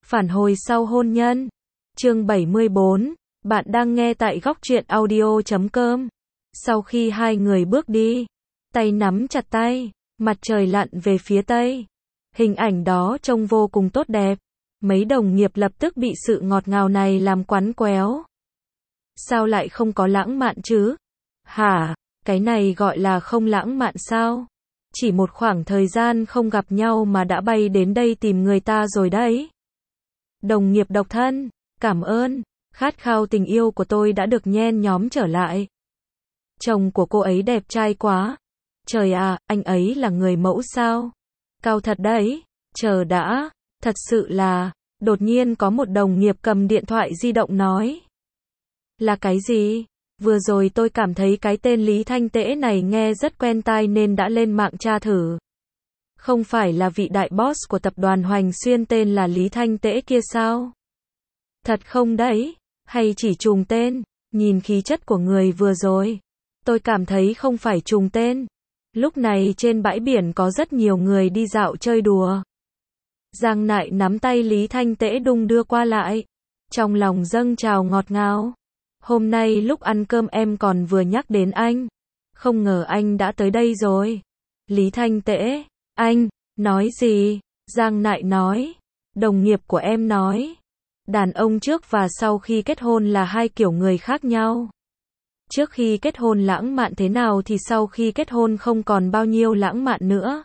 Phản hồi sau hôn nhân. Chương 74. Bạn đang nghe tại góc truyện audio.com. Sau khi hai người bước đi, tay nắm chặt tay, mặt trời lặn về phía tây. Hình ảnh đó trông vô cùng tốt đẹp. Mấy đồng nghiệp lập tức bị sự ngọt ngào này làm quắn quéo. Sao lại không có lãng mạn chứ? Hả? Cái này gọi là không lãng mạn sao? Chỉ một khoảng thời gian không gặp nhau mà đã bay đến đây tìm người ta rồi đấy. Đồng nghiệp độc thân, cảm ơn, khát khao tình yêu của tôi đã được nhen nhóm trở lại. Chồng của cô ấy đẹp trai quá. Trời à, anh ấy là người mẫu sao? Cao thật đấy, chờ đã, thật sự là, đột nhiên có một đồng nghiệp cầm điện thoại di động nói. Là cái gì? Vừa rồi tôi cảm thấy cái tên Lý Thanh Tễ này nghe rất quen tai nên đã lên mạng tra thử. Không phải là vị đại boss của tập đoàn Hoành Xuyên tên là Lý Thanh Tễ kia sao? Thật không đấy? Hay chỉ trùng tên? Nhìn khí chất của người vừa rồi, tôi cảm thấy không phải trùng tên. Lúc này trên bãi biển có rất nhiều người đi dạo chơi đùa. Giang Nại nắm tay Lý Thanh Tễ đung đưa qua lại. Trong lòng dâng trào ngọt ngào. Hôm nay lúc ăn cơm em còn vừa nhắc đến anh. Không ngờ anh đã tới đây rồi. Lý Thanh Tễ, anh, nói gì? Giang Nại nói. Đồng nghiệp của em nói. Đàn ông trước và sau khi kết hôn là hai kiểu người khác nhau. Trước khi kết hôn lãng mạn thế nào thì sau khi kết hôn không còn bao nhiêu lãng mạn nữa.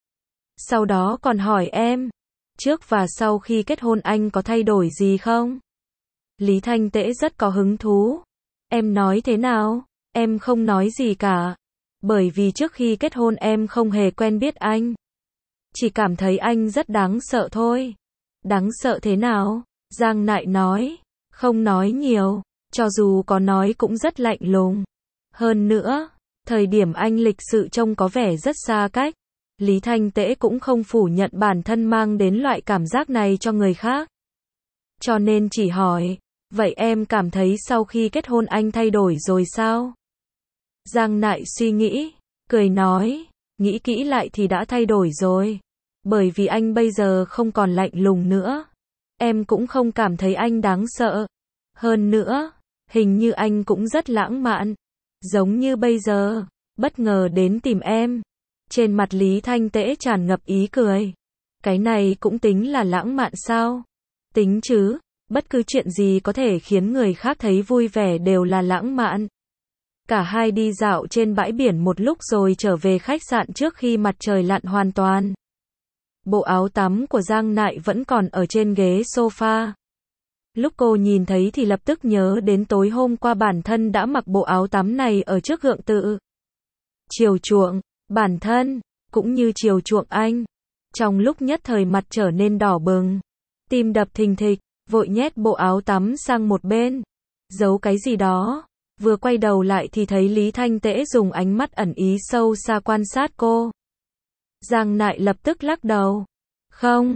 Sau đó còn hỏi em. Trước và sau khi kết hôn anh có thay đổi gì không? Lý Thanh Tễ rất có hứng thú. Em nói thế nào? Em không nói gì cả. Bởi vì trước khi kết hôn em không hề quen biết anh. Chỉ cảm thấy anh rất đáng sợ thôi. Đáng sợ thế nào? Giang Nại nói. Không nói nhiều. Cho dù có nói cũng rất lạnh lùng. Hơn nữa, thời điểm anh lịch sự trông có vẻ rất xa cách. Lý Thanh Tễ cũng không phủ nhận bản thân mang đến loại cảm giác này cho người khác. Cho nên chỉ hỏi, vậy em cảm thấy sau khi kết hôn anh thay đổi rồi sao? Giang Nại suy nghĩ, cười nói, nghĩ kỹ lại thì đã thay đổi rồi. Bởi vì anh bây giờ không còn lạnh lùng nữa. Em cũng không cảm thấy anh đáng sợ. Hơn nữa, hình như anh cũng rất lãng mạn. Giống như bây giờ, bất ngờ đến tìm em. Trên mặt Lý Thanh Tễ tràn ngập ý cười. Cái này cũng tính là lãng mạn sao? Tính chứ, bất cứ chuyện gì có thể khiến người khác thấy vui vẻ đều là lãng mạn. Cả hai đi dạo trên bãi biển một lúc rồi trở về khách sạn trước khi mặt trời lặn hoàn toàn. Bộ áo tắm của Giang Nại vẫn còn ở trên ghế sofa. Lúc cô nhìn thấy thì lập tức nhớ đến tối hôm qua bản thân đã mặc bộ áo tắm này ở trước gượng tự. Chiều chuộng bản thân, cũng như chiều chuộng anh. Trong lúc nhất thời mặt trở nên đỏ bừng, tim đập thình thịch, vội nhét bộ áo tắm sang một bên. Giấu cái gì đó, vừa quay đầu lại thì thấy Lý Thanh Tễ dùng ánh mắt ẩn ý sâu xa quan sát cô. Giang Nại lập tức lắc đầu. Không,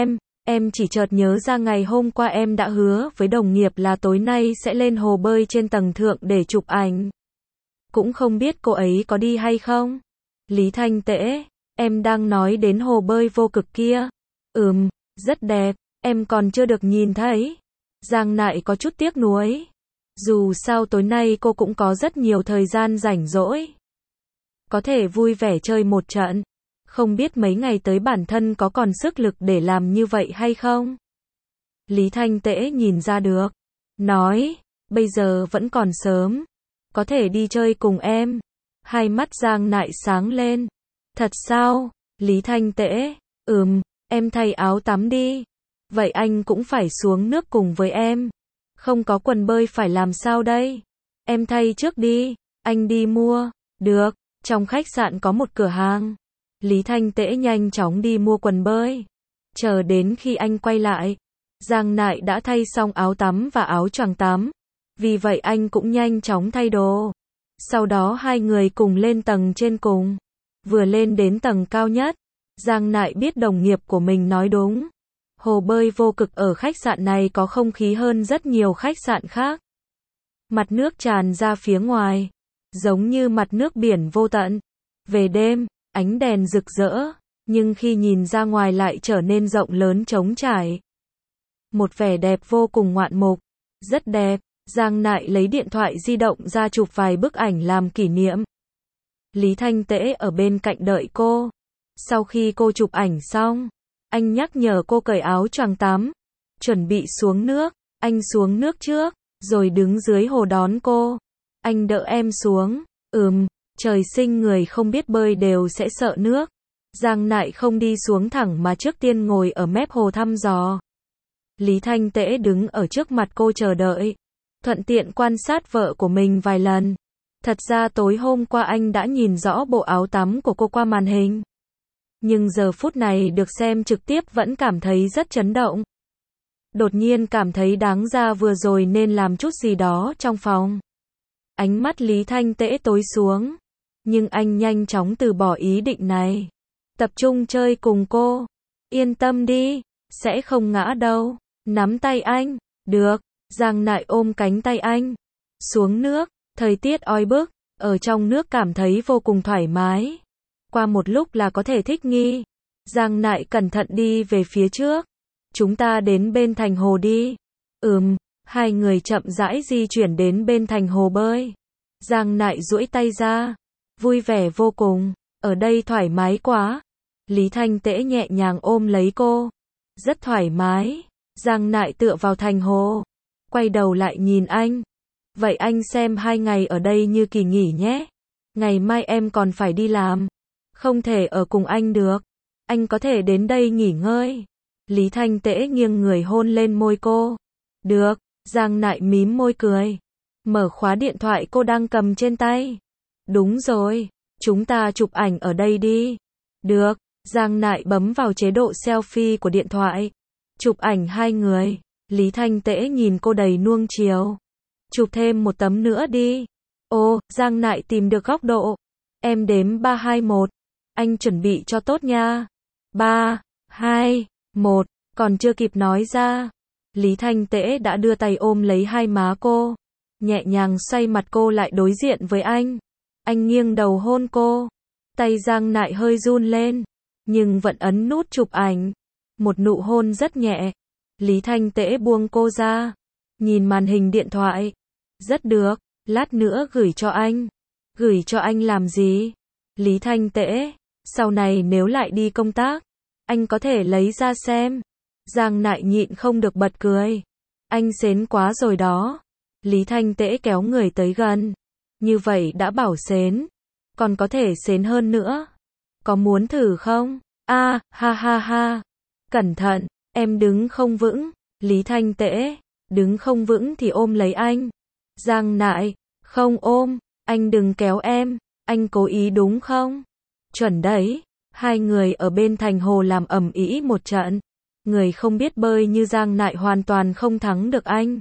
em chỉ chợt nhớ ra ngày hôm qua em đã hứa với đồng nghiệp là tối nay sẽ lên hồ bơi trên tầng thượng để chụp ảnh. Cũng không biết cô ấy có đi hay không? Lý Thanh Tễ, em đang nói đến hồ bơi vô cực kia. Rất đẹp, em còn chưa được nhìn thấy. Giang Nại có chút tiếc nuối. Dù sao tối nay cô cũng có rất nhiều thời gian rảnh rỗi. Có thể vui vẻ chơi một trận. Không biết mấy ngày tới bản thân có còn sức lực để làm như vậy hay không? Lý Thanh Tễ nhìn ra được. Nói, bây giờ vẫn còn sớm. Có thể đi chơi cùng em. Hai mắt Giang Nại sáng lên. Thật sao? Lý Thanh Tễ, em thay áo tắm đi. Vậy anh cũng phải xuống nước cùng với em. Không có quần bơi phải làm sao đây? Em thay trước đi, anh đi mua. Được, trong khách sạn có một cửa hàng. Lý Thanh Tễ nhanh chóng đi mua quần bơi. Chờ đến khi anh quay lại, Giang Nại đã thay xong áo tắm và áo choàng tắm. Vì vậy anh cũng nhanh chóng thay đồ. Sau đó hai người cùng lên tầng trên cùng. Vừa lên đến tầng cao nhất, Giang Nại biết đồng nghiệp của mình nói đúng. Hồ bơi vô cực ở khách sạn này có không khí hơn rất nhiều khách sạn khác. Mặt nước tràn ra phía ngoài, giống như mặt nước biển vô tận. Về đêm, ánh đèn rực rỡ, nhưng khi nhìn ra ngoài lại trở nên rộng lớn trống trải. một vẻ đẹp vô cùng ngoạn mục. Rất đẹp. Giang Nại lấy điện thoại di động ra chụp vài bức ảnh làm kỷ niệm. Lý Thanh Tễ ở bên cạnh đợi cô. Sau khi cô chụp ảnh xong, anh nhắc nhở cô cởi áo choàng tắm, chuẩn bị xuống nước. Anh xuống nước trước, rồi đứng dưới hồ đón cô. Anh đỡ em xuống. Trời sinh người không biết bơi đều sẽ sợ nước. Giang Nại không đi xuống thẳng mà trước tiên ngồi ở mép hồ thăm dò. Lý Thanh Tễ đứng ở trước mặt cô chờ đợi, thuận tiện quan sát vợ của mình vài lần. Thật ra tối hôm qua anh đã nhìn rõ bộ áo tắm của cô qua màn hình. Nhưng giờ phút này được xem trực tiếp vẫn cảm thấy rất chấn động. Đột nhiên cảm thấy đáng ra vừa rồi nên làm chút gì đó trong phòng. Ánh mắt Lý Thanh Tễ tối xuống. Nhưng anh nhanh chóng từ bỏ ý định này. Tập trung chơi cùng cô. Yên tâm đi, sẽ không ngã đâu. Nắm tay anh. Được. Giang Nại ôm cánh tay anh. Xuống nước, thời tiết oi bức, ở trong nước cảm thấy vô cùng thoải mái. Qua một lúc là có thể thích nghi. Giang Nại cẩn thận đi về phía trước. Chúng ta đến bên thành hồ đi. Hai người chậm rãi di chuyển đến bên thành hồ bơi. Giang Nại duỗi tay ra. Vui vẻ vô cùng. Ở đây thoải mái quá. Lý Thanh Tễ nhẹ nhàng ôm lấy cô. Rất thoải mái. Giang Nại tựa vào thành hồ. Quay đầu lại nhìn anh. Vậy anh xem 2 ngày ở đây như kỳ nghỉ nhé. Ngày mai em còn phải đi làm. Không thể ở cùng anh được. Anh có thể đến đây nghỉ ngơi. Lý Thanh Tễ nghiêng người hôn lên môi cô. Được. Giang Nại mím môi cười. Mở khóa điện thoại cô đang cầm trên tay. Đúng rồi. Chúng ta chụp ảnh ở đây đi. Được. Giang Nại bấm vào chế độ selfie của điện thoại. Chụp ảnh hai người. Lý Thanh Tễ nhìn cô đầy nuông chiều. Chụp thêm một tấm nữa đi. Ô, Giang Nại tìm được góc độ. Em đếm 3, 2, 1. Anh chuẩn bị cho tốt nha. 3, 2, 1. Còn chưa kịp nói ra. Lý Thanh Tễ đã đưa tay ôm lấy hai má cô. Nhẹ nhàng xoay mặt cô lại đối diện với anh. Anh nghiêng đầu hôn cô. Tay Giang Nại hơi run lên. Nhưng vẫn ấn nút chụp ảnh. Một nụ hôn rất nhẹ. Lý Thanh Tễ buông cô ra. Nhìn màn hình điện thoại. Rất được. Lát nữa gửi cho anh. Gửi cho anh làm gì? Lý Thanh Tễ. Sau này nếu lại đi công tác, anh có thể lấy ra xem. Giang Nại nhịn không được bật cười. Anh xến quá rồi đó. Lý Thanh Tễ kéo người tới gần. Như vậy đã bảo xến. Còn có thể xến hơn nữa. Có muốn thử không? Ha ha ha. Cẩn thận, em đứng không vững. Lý Thanh Tễ. Đứng không vững thì ôm lấy anh. Giang Nại. Không ôm, anh đừng kéo em. Anh cố ý đúng không? Chuẩn đấy. Hai người ở bên thành hồ làm ầm ĩ một trận. Người không biết bơi như Giang Nại hoàn toàn không thắng được anh.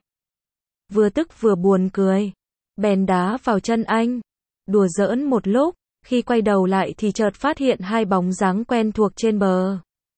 Vừa tức vừa buồn cười. Bèn đá vào chân anh. Đùa giỡn một lúc. Khi quay đầu lại thì chợt phát hiện hai bóng dáng quen thuộc trên bờ.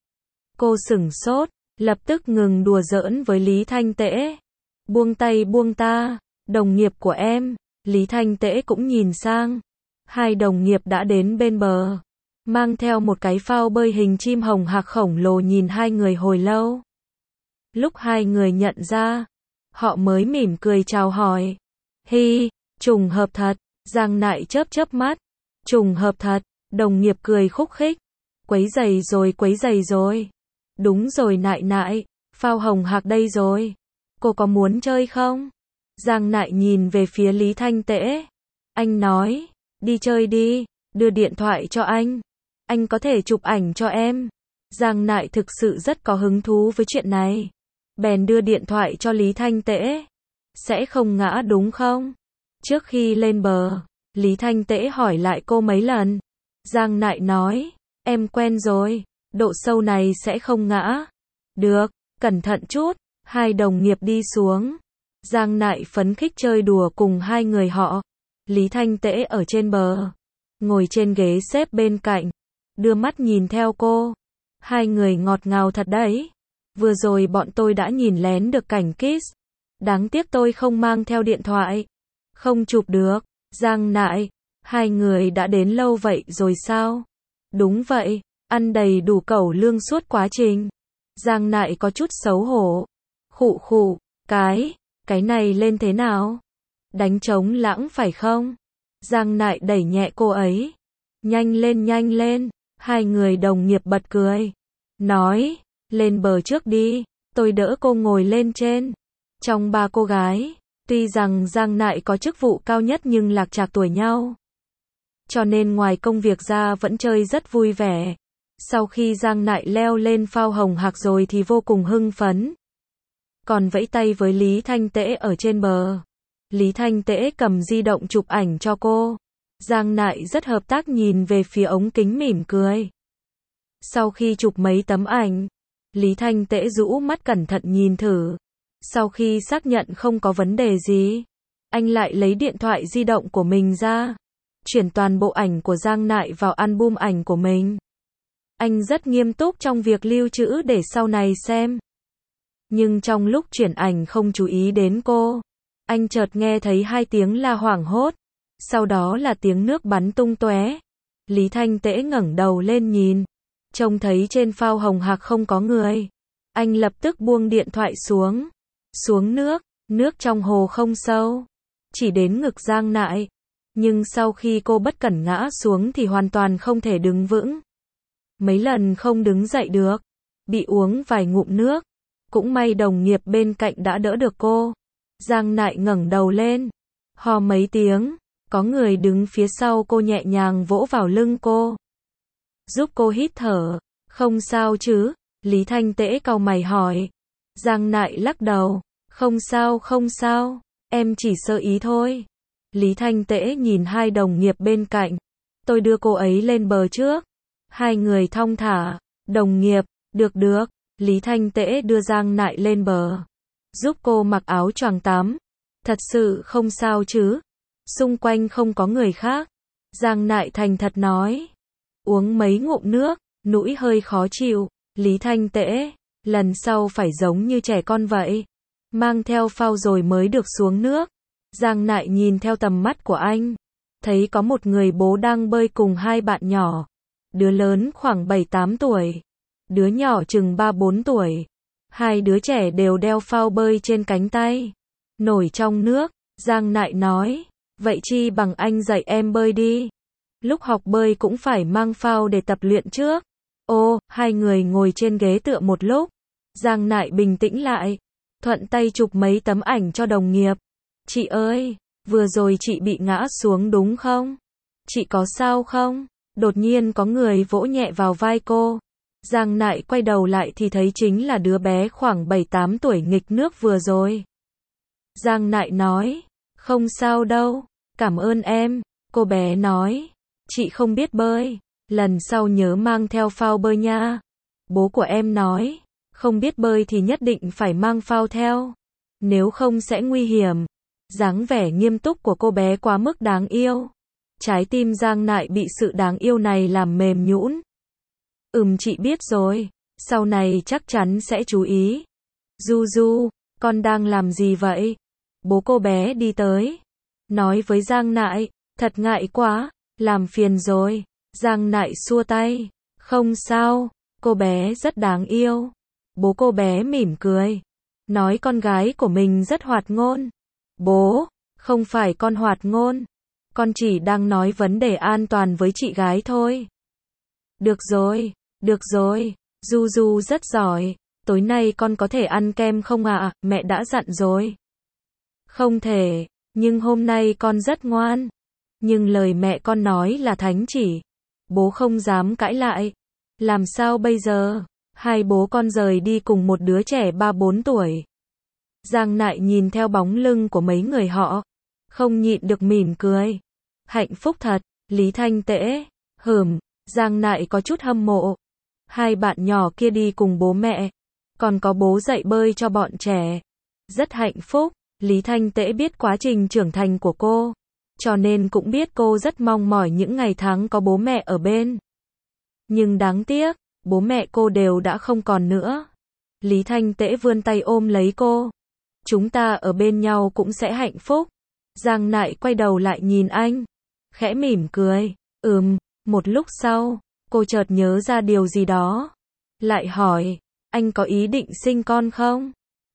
Cô sửng sốt. Lập tức ngừng đùa giỡn với Lý Thanh Tễ. Buông tay buông ta. Đồng nghiệp của em. Lý Thanh Tễ cũng nhìn sang. Hai đồng nghiệp đã đến bên bờ. Mang theo một cái phao bơi hình chim hồng hạc khổng lồ nhìn hai người hồi lâu. Lúc hai người nhận ra, họ mới mỉm cười chào hỏi. Hi, trùng hợp thật. Giang Nại chớp chớp mắt. Trùng hợp thật. Đồng nghiệp cười khúc khích. Quấy giày rồi. Đúng rồi Nại Nại, phao hồng hạc đây rồi. Cô có muốn chơi không? Giang Nại nhìn về phía Lý Thanh Tễ. Anh nói, đi chơi đi, đưa điện thoại cho anh. Anh có thể chụp ảnh cho em. Giang Nại thực sự rất có hứng thú với chuyện này. Bèn đưa điện thoại cho Lý Thanh Tễ. Sẽ không ngã đúng không? Trước khi lên bờ, Lý Thanh Tễ hỏi lại cô mấy lần. Giang Nại nói, em quen rồi, độ sâu này sẽ không ngã. Được, cẩn thận chút. Hai đồng nghiệp đi xuống. Giang Nại phấn khích chơi đùa cùng hai người họ. Lý Thanh Tễ ở trên bờ, ngồi trên ghế xếp bên cạnh, đưa mắt nhìn theo cô. Hai người ngọt ngào thật đấy. Vừa rồi bọn tôi đã nhìn lén được cảnh kiss. Đáng tiếc tôi không mang theo điện thoại. Không chụp được. Giang Nại, hai người đã đến lâu vậy rồi sao? Đúng vậy, ăn đầy đủ cẩu lương suốt quá trình. Giang Nại có chút xấu hổ. Khụ khụ, cái này lên thế nào? Đánh trống lãng phải không? Giang Nại đẩy nhẹ cô ấy. Nhanh lên, hai người đồng nghiệp bật cười. Nói, lên bờ trước đi, tôi đỡ cô ngồi lên trên. Trong ba cô gái, tuy rằng Giang Nại có chức vụ cao nhất nhưng lạc chạc tuổi nhau. Cho nên ngoài công việc ra vẫn chơi rất vui vẻ. Sau khi Giang Nại leo lên phao hồng hạc rồi thì vô cùng hưng phấn. Còn vẫy tay với Lý Thanh Tễ ở trên bờ. Lý Thanh Tễ cầm di động chụp ảnh cho cô. Giang Nại rất hợp tác nhìn về phía ống kính mỉm cười. Sau khi chụp mấy tấm ảnh, Lý Thanh Tễ rũ mắt cẩn thận nhìn thử. Sau khi xác nhận không có vấn đề gì, anh lại lấy điện thoại di động của mình ra, chuyển toàn bộ ảnh của Giang Nại vào album ảnh của mình. Anh rất nghiêm túc trong việc lưu trữ để sau này xem. Nhưng trong lúc chuyển ảnh không chú ý đến cô, anh chợt nghe thấy hai tiếng la hoảng hốt, sau đó là tiếng nước bắn tung tóe. Lý Thanh Tễ ngẩng đầu lên nhìn, trông thấy trên phao hồng hạc không có người. Anh lập tức buông điện thoại xuống. Xuống nước trong hồ không sâu, chỉ đến ngực Giang Nại. Nhưng sau khi cô bất cẩn ngã xuống thì hoàn toàn không thể đứng vững. Mấy lần không đứng dậy được, bị uống vài ngụm nước. Cũng may đồng nghiệp bên cạnh đã đỡ được cô. Giang Nại ngẩng đầu lên, hò mấy tiếng, có người đứng phía sau cô nhẹ nhàng vỗ vào lưng cô, giúp cô hít thở. Không sao chứ? Lý Thanh Tễ cau mày hỏi. Giang Nại lắc đầu, không sao, em chỉ sơ ý thôi. Lý Thanh Tễ nhìn hai đồng nghiệp bên cạnh, tôi đưa cô ấy lên bờ trước. Hai người thong thả, đồng nghiệp, được. Lý Thanh Tễ đưa Giang Nại lên bờ, giúp cô mặc áo choàng tắm. Thật sự không sao chứ? Xung quanh không có người khác. Giang Nại thành thật nói. Uống mấy ngụm nước, nũi hơi khó chịu. Lý Thanh Tễ, lần sau phải giống như trẻ con vậy, mang theo phao rồi mới được xuống nước. Giang Nại nhìn theo tầm mắt của anh, thấy có một người bố đang bơi cùng hai bạn nhỏ. Đứa lớn khoảng 7-8 tuổi, đứa nhỏ chừng 3-4 tuổi. Hai đứa trẻ đều đeo phao bơi trên cánh tay, nổi trong nước. Giang Nại nói, vậy chi bằng anh dạy em bơi đi. Lúc học bơi cũng phải mang phao để tập luyện trước. Ô, hai người ngồi trên ghế tựa một lúc. Giang Nại bình tĩnh lại, thuận tay chụp mấy tấm ảnh cho đồng nghiệp. Chị ơi, vừa rồi chị bị ngã xuống đúng không? Chị có sao không? Đột nhiên có người vỗ nhẹ vào vai cô. Giang Nại quay đầu lại thì thấy chính là đứa bé khoảng 7-8 tuổi nghịch nước vừa rồi. Giang Nại nói, không sao đâu, cảm ơn em. Cô bé nói, chị không biết bơi, lần sau nhớ mang theo phao bơi nha. Bố của em nói, không biết bơi thì nhất định phải mang phao theo, nếu không sẽ nguy hiểm. Dáng vẻ nghiêm túc của cô bé quá mức đáng yêu. Trái tim Giang Nại bị sự đáng yêu này làm mềm nhũn. Chị biết rồi, sau này chắc chắn sẽ chú ý. Du, con đang làm gì vậy? Bố cô bé đi tới, nói với Giang Nại, thật ngại quá, làm phiền rồi. Giang Nại xua tay, không sao, cô bé rất đáng yêu. Bố cô bé mỉm cười, nói con gái của mình rất hoạt ngôn. Bố, không phải con hoạt ngôn, con chỉ đang nói vấn đề an toàn với chị gái thôi. Được rồi, Du rất giỏi, tối nay con có thể ăn kem không ạ? Mẹ đã dặn rồi. Không thể, nhưng hôm nay con rất ngoan. Nhưng lời mẹ con nói là thánh chỉ. Bố không dám cãi lại. Làm sao bây giờ? Hai bố con rời đi cùng một đứa trẻ 3-4 tuổi. Giang Nại nhìn theo bóng lưng của mấy người họ, không nhịn được mỉm cười. Hạnh phúc thật. Lý Thanh Tễ, Giang Nại có chút hâm mộ. Hai bạn nhỏ kia đi cùng bố mẹ, còn có bố dạy bơi cho bọn trẻ. Rất hạnh phúc. Lý Thanh Tễ biết quá trình trưởng thành của cô, cho nên cũng biết cô rất mong mỏi những ngày tháng có bố mẹ ở bên. Nhưng đáng tiếc, bố mẹ cô đều đã không còn nữa. Lý Thanh Tễ vươn tay ôm lấy cô. Chúng ta ở bên nhau cũng sẽ hạnh phúc. Giang Nại quay đầu lại nhìn anh, khẽ mỉm cười. Một lúc sau, cô chợt nhớ ra điều gì đó, lại hỏi, anh có ý định sinh con không?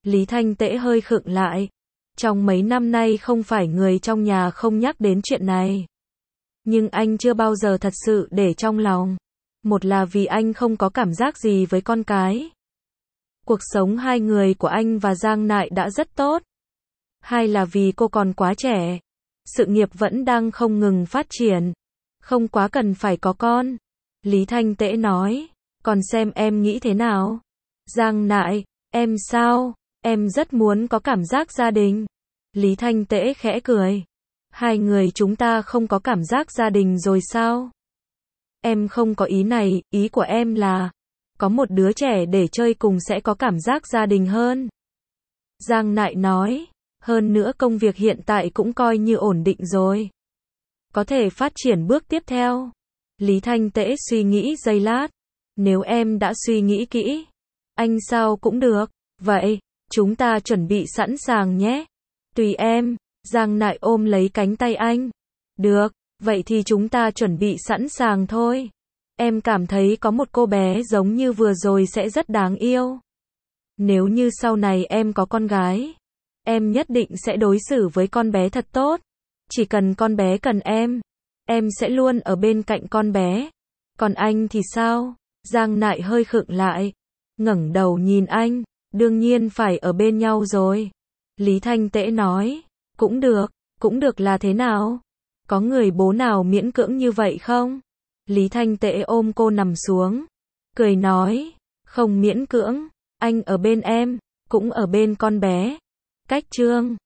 Lý Thanh Tễ hơi khựng lại. Trong mấy năm nay không phải người trong nhà không nhắc đến chuyện này. Nhưng anh chưa bao giờ thật sự để trong lòng. Một là vì anh không có cảm giác gì với con cái. Cuộc sống hai người của anh và Giang Nại đã rất tốt. Hai là vì cô còn quá trẻ. Sự nghiệp vẫn đang không ngừng phát triển. Không quá cần phải có con. Lý Thanh Tễ nói. Còn xem em nghĩ thế nào? Giang Nại, em sao? Em rất muốn có cảm giác gia đình. Lý Thanh Tễ khẽ cười. Hai người chúng ta không có cảm giác gia đình rồi sao? Em không có ý này, ý của em là có một đứa trẻ để chơi cùng sẽ có cảm giác gia đình hơn. Giang Nại nói, hơn nữa công việc hiện tại cũng coi như ổn định rồi. Có thể phát triển bước tiếp theo. Lý Thanh Tễ suy nghĩ giây lát. Nếu em đã suy nghĩ kỹ, anh sao cũng được. Vậy, chúng ta chuẩn bị sẵn sàng nhé. Tùy em. Giang Nại ôm lấy cánh tay anh. Được, vậy thì chúng ta chuẩn bị sẵn sàng thôi. Em cảm thấy có một cô bé giống như vừa rồi sẽ rất đáng yêu. Nếu như sau này em có con gái, em nhất định sẽ đối xử với con bé thật tốt. Chỉ cần con bé cần em sẽ luôn ở bên cạnh con bé. Còn anh thì sao? Giang Nại hơi khựng lại, ngẩng đầu nhìn anh. Đương nhiên phải ở bên nhau rồi. Lý Thanh Tễ nói, cũng được là thế nào? Có người bố nào miễn cưỡng như vậy không? Lý Thanh Tễ ôm cô nằm xuống, cười nói, không miễn cưỡng, anh ở bên em, cũng ở bên con bé. Cách Trương